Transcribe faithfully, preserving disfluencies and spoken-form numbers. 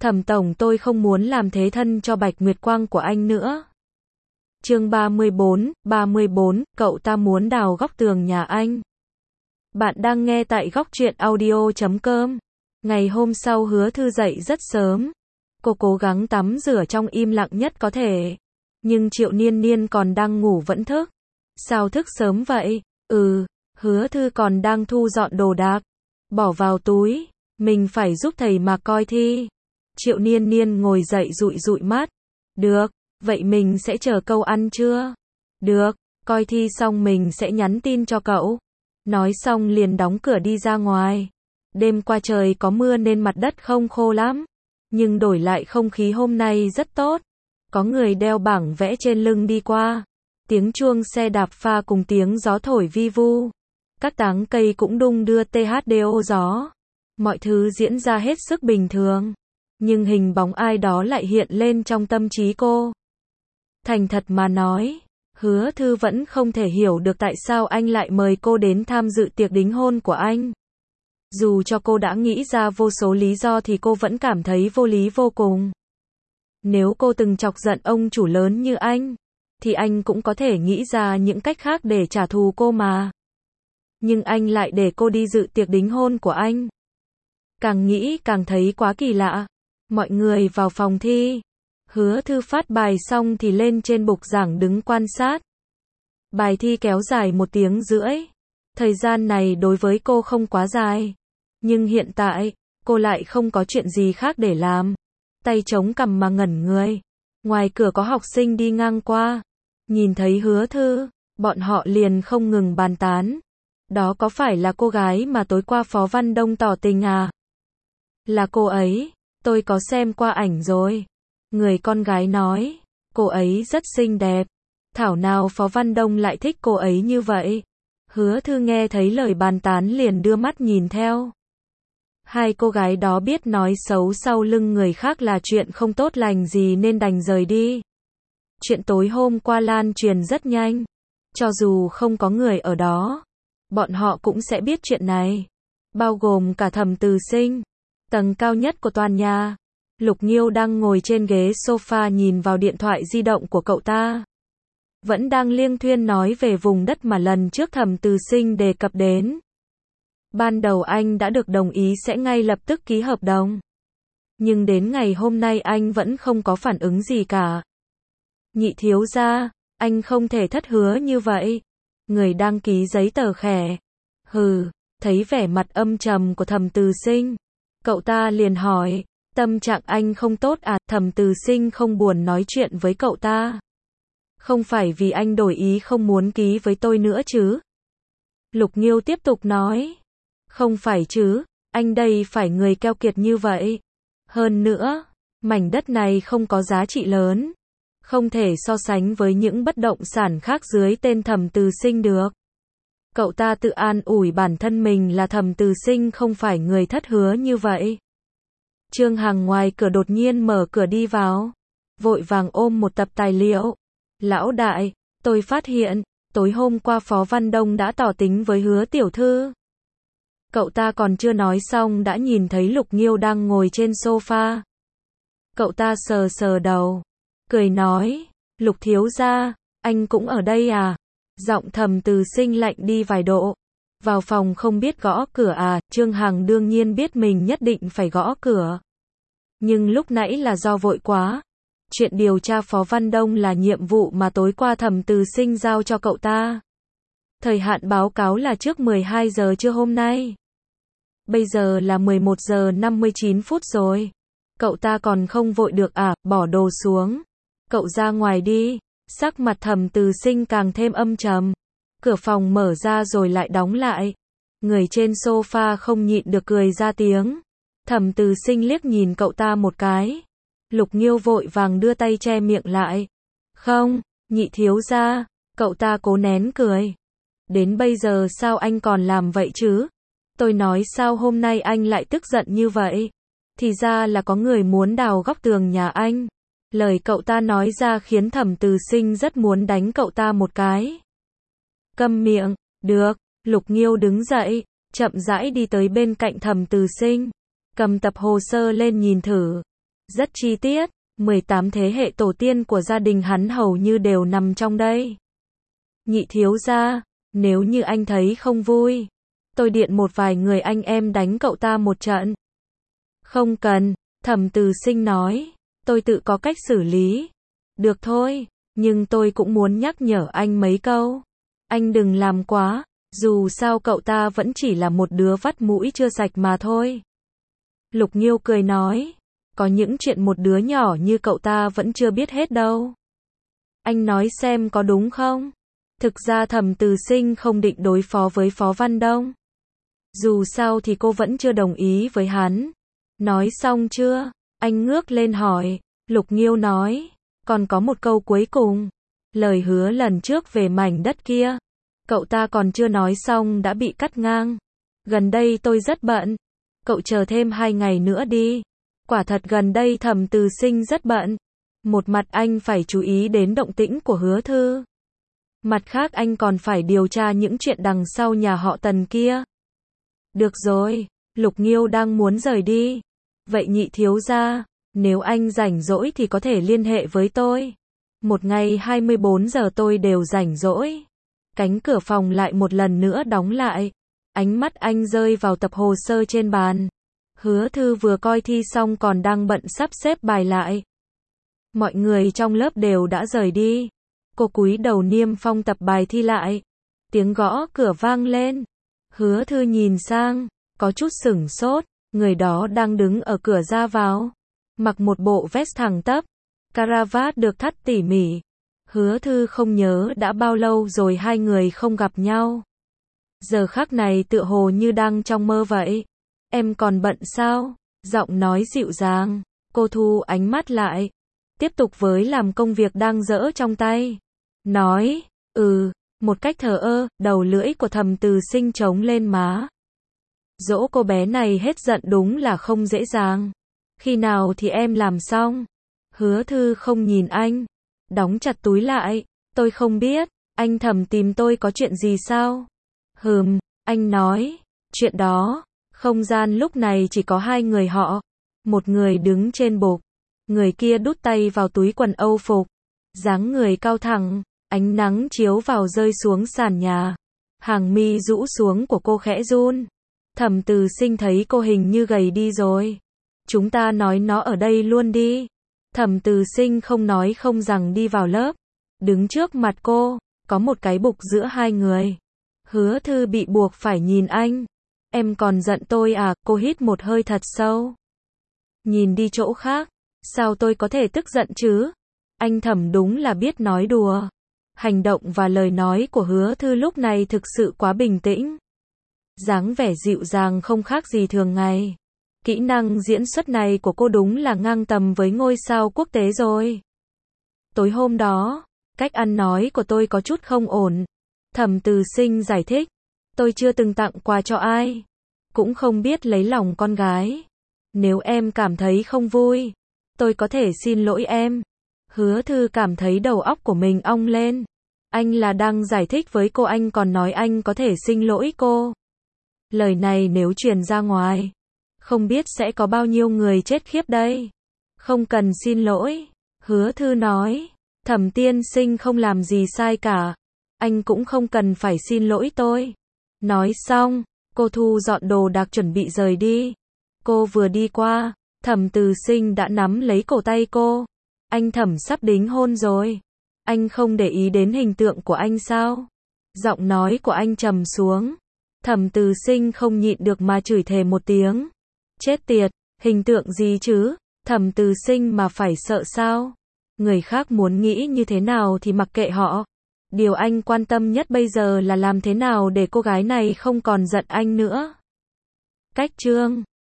Thẩm tổng, tôi không muốn làm thế thân cho Bạch Nguyệt Quang của anh nữa. Chương ba mươi bốn, ba mươi bốn, cậu ta muốn đào góc tường nhà anh. Bạn đang nghe tại góc truyện audio chấm com. Ngày hôm sau Hứa Thư dậy rất sớm. Cô cố gắng tắm rửa trong im lặng nhất có thể. Nhưng Triệu Niên Niên còn đang ngủ vẫn thức. Sao thức sớm vậy? Ừ, Hứa Thư còn đang thu dọn đồ đạc. Bỏ vào túi. Mình phải giúp thầy mà coi thi. Triệu Niên Niên ngồi dậy dụi dụi mắt. Được, vậy mình sẽ chờ câu ăn trưa. Được, coi thi xong mình sẽ nhắn tin cho cậu. Nói xong liền đóng cửa đi ra ngoài. Đêm qua trời có mưa nên mặt đất không khô lắm. Nhưng đổi lại không khí hôm nay rất tốt. Có người đeo bảng vẽ trên lưng đi qua. Tiếng chuông xe đạp pha cùng tiếng gió thổi vi vu. Các táng cây cũng đung đưa tê hát đê ô gió. Mọi thứ diễn ra hết sức bình thường. Nhưng hình bóng ai đó lại hiện lên trong tâm trí cô. Thành thật mà nói, Hứa Thư vẫn không thể hiểu được tại sao anh lại mời cô đến tham dự tiệc đính hôn của anh. Dù cho cô đã nghĩ ra vô số lý do thì cô vẫn cảm thấy vô lý vô cùng. Nếu cô từng chọc giận ông chủ lớn như anh, thì anh cũng có thể nghĩ ra những cách khác để trả thù cô mà. Nhưng anh lại để cô đi dự tiệc đính hôn của anh. Càng nghĩ càng thấy quá kỳ lạ. Mọi người vào phòng thi. Hứa Thư phát bài xong thì lên trên bục giảng đứng quan sát. Bài thi kéo dài một tiếng rưỡi. Thời gian này đối với cô không quá dài. Nhưng hiện tại, cô lại không có chuyện gì khác để làm. Tay chống cằm mà ngẩn người. Ngoài cửa có học sinh đi ngang qua. Nhìn thấy Hứa Thư, bọn họ liền không ngừng bàn tán. Đó có phải là cô gái mà tối qua Phó Văn Đông tỏ tình à? Là cô ấy, tôi có xem qua ảnh rồi. Người con gái nói, cô ấy rất xinh đẹp. Thảo nào Phó Văn Đông lại thích cô ấy như vậy. Hứa Thư nghe thấy lời bàn tán liền đưa mắt nhìn theo. Hai cô gái đó biết nói xấu sau lưng người khác là chuyện không tốt lành gì nên đành rời đi. Chuyện tối hôm qua lan truyền rất nhanh. Cho dù không có người ở đó, bọn họ cũng sẽ biết chuyện này. Bao gồm cả Thẩm Từ Sinh. Tầng cao nhất của tòa nhà. Lục Nghiêu đang ngồi trên ghế sofa nhìn vào điện thoại di động của cậu ta. Vẫn đang liêng thuyên nói về vùng đất mà lần trước Thẩm Từ Sinh đề cập đến. Ban đầu anh đã được đồng ý sẽ ngay lập tức ký hợp đồng. Nhưng đến ngày hôm nay anh vẫn không có phản ứng gì cả. Nhị thiếu gia, anh không thể thất hứa như vậy. Người đang ký giấy tờ khẽ. Hừ, thấy vẻ mặt âm trầm của Thẩm Từ Sinh. Cậu ta liền hỏi, tâm trạng anh không tốt à? Thẩm Từ Sinh không buồn nói chuyện với cậu ta. Không phải vì anh đổi ý không muốn ký với tôi nữa chứ? Lục Nghiêu tiếp tục nói. Không phải chứ, anh đây phải người keo kiệt như vậy. Hơn nữa, mảnh đất này không có giá trị lớn. Không thể so sánh với những bất động sản khác dưới tên Thẩm Từ Sinh được. Cậu ta tự an ủi bản thân mình là Thẩm Từ Sinh không phải người thất hứa như vậy. Trương Hằng ngoài cửa đột nhiên mở cửa đi vào. Vội vàng ôm một tập tài liệu. Lão đại, tôi phát hiện, tối hôm qua Phó Văn Đông đã tỏ tình với Hứa tiểu thư. Cậu ta còn chưa nói xong đã nhìn thấy Lục Nghiêu đang ngồi trên sofa. Cậu ta sờ sờ đầu. Cười nói, Lục thiếu gia, anh cũng ở đây à? Giọng Thẩm Từ Sinh lạnh đi vài độ. Vào phòng không biết gõ cửa à? Trương Hằng đương nhiên biết mình nhất định phải gõ cửa. Nhưng lúc nãy là do vội quá. Chuyện điều tra Phó Văn Đông là nhiệm vụ mà tối qua Thẩm Từ Sinh giao cho cậu ta. Thời hạn báo cáo là trước mười hai giờ trưa hôm nay. Bây giờ là mười một giờ năm mươi chín phút rồi. Cậu ta còn không vội được à? Bỏ đồ xuống. Cậu ra ngoài đi. Sắc mặt Thẩm Từ Sinh càng thêm âm trầm. Cửa phòng mở ra rồi lại đóng lại. Người trên sofa không nhịn được cười ra tiếng. Thẩm Từ Sinh liếc nhìn cậu ta một cái. Lục Nghiêu vội vàng đưa tay che miệng lại. Không, nhị thiếu gia. Cậu ta cố nén cười. Đến bây giờ sao anh còn làm vậy chứ? Tôi nói sao hôm nay anh lại tức giận như vậy? Thì ra là có người muốn đào góc tường nhà anh. Lời cậu ta nói ra khiến Thẩm Từ Sinh rất muốn đánh cậu ta một cái. Câm miệng, được. Lục Nghiêu đứng dậy, chậm rãi đi tới bên cạnh Thẩm Từ Sinh. Cầm tập hồ sơ lên nhìn thử. rất chi tiết, mười tám thế hệ tổ tiên của gia đình hắn hầu như đều nằm trong đây. Nhị thiếu gia, nếu như anh thấy không vui, tôi điện một vài người anh em đánh cậu ta một trận. Không cần, Thẩm Từ Sinh nói, tôi tự có cách xử lý. Được thôi, nhưng tôi cũng muốn nhắc nhở anh mấy câu. Anh đừng làm quá, dù sao cậu ta vẫn chỉ là một đứa vắt mũi chưa sạch mà thôi. Lục Nghiêu cười nói, có những chuyện một đứa nhỏ như cậu ta vẫn chưa biết hết đâu. Anh nói xem có đúng không? Thực ra Thẩm Từ Sinh không định đối phó với Phó Văn Đông. Dù sao thì cô vẫn chưa đồng ý với hắn. Nói xong chưa? Anh ngước lên hỏi. Lục Nghiêu nói, còn có một câu cuối cùng. Lời hứa lần trước về mảnh đất kia. Cậu ta còn chưa nói xong đã bị cắt ngang. Gần đây tôi rất bận. Cậu chờ thêm hai ngày nữa đi. Quả thật gần đây Thẩm Từ Sinh rất bận. Một mặt anh phải chú ý đến động tĩnh của Hứa Thư. Mặt khác anh còn phải điều tra những chuyện đằng sau nhà họ Tần kia. Được rồi, Lục Nghiêu đang muốn rời đi. Vậy nhị thiếu gia, nếu anh rảnh rỗi thì có thể liên hệ với tôi. Một ngày hai mươi bốn giờ tôi đều rảnh rỗi. Cánh cửa phòng lại một lần nữa đóng lại. Ánh mắt anh rơi vào tập hồ sơ trên bàn. Hứa Thư vừa coi thi xong còn đang bận sắp xếp bài lại. Mọi người trong lớp đều đã rời đi. Cô cúi đầu niêm phong tập bài thi lại. Tiếng gõ cửa vang lên. Hứa Thư nhìn sang, có chút sửng sốt, người đó đang đứng ở cửa ra vào. Mặc một bộ vest thẳng tắp, caravat được thắt tỉ mỉ. Hứa Thư không nhớ đã bao lâu rồi hai người không gặp nhau. Giờ khắc này tựa hồ như đang trong mơ vậy. Em còn bận sao? Giọng nói dịu dàng, cô thu ánh mắt lại. Tiếp tục với làm công việc đang dỡ trong tay. Nói, ừ, một cách thờ ơ, đầu lưỡi của Thẩm Từ Sinh trống lên má. Dỗ cô bé này hết giận đúng là không dễ dàng. Khi nào thì em làm xong? Hứa Thư không nhìn anh. Đóng chặt túi lại. Tôi không biết, anh Thẩm tìm tôi có chuyện gì sao? Hừm, anh nói. Chuyện đó, không gian lúc này chỉ có hai người họ. Một người đứng trên bục. Người kia đút tay vào túi quần âu phục. Dáng người cao thẳng. Ánh nắng chiếu vào rơi xuống sàn nhà. Hàng mi rũ xuống của cô khẽ run. Thẩm Từ Sinh thấy cô hình như gầy đi rồi. Chúng ta nói nó ở đây luôn đi. Thẩm Từ Sinh không nói không rằng đi vào lớp. Đứng trước mặt cô, có một cái bục giữa hai người. Hứa Thư bị buộc phải nhìn anh. Em còn giận tôi à? Cô hít một hơi thật sâu. Nhìn đi chỗ khác. Sao tôi có thể tức giận chứ? Anh Thẩm đúng là biết nói đùa. Hành động và lời nói của Hứa Thư lúc này thực sự quá bình tĩnh. Dáng vẻ dịu dàng không khác gì thường ngày. Kỹ năng diễn xuất này của cô đúng là ngang tầm với ngôi sao quốc tế rồi. Tối hôm đó, cách ăn nói của tôi có chút không ổn. Thẩm Từ Sinh giải thích. Tôi chưa từng tặng quà cho ai. Cũng không biết lấy lòng con gái. Nếu em cảm thấy không vui, tôi có thể xin lỗi em. Hứa Thư cảm thấy đầu óc của mình ong lên. Anh là đang giải thích với cô, anh còn nói anh có thể xin lỗi cô. Lời này nếu truyền ra ngoài, không biết sẽ có bao nhiêu người chết khiếp đây. Không cần xin lỗi. Hứa Thư nói. Thẩm tiên sinh không làm gì sai cả. Anh cũng không cần phải xin lỗi tôi. Nói xong, cô thu dọn đồ đạc chuẩn bị rời đi. Cô vừa đi qua, Thẩm Từ Sinh đã nắm lấy cổ tay cô. Anh Thẩm sắp đính hôn rồi. Anh không để ý đến hình tượng của anh sao? Giọng nói của anh trầm xuống. Thẩm Từ Sinh không nhịn được mà chửi thề một tiếng. Chết tiệt, hình tượng gì chứ? Thẩm Từ Sinh mà phải sợ sao? Người khác muốn nghĩ như thế nào thì mặc kệ họ. Điều anh quan tâm nhất bây giờ là làm thế nào để cô gái này không còn giận anh nữa. Cách chương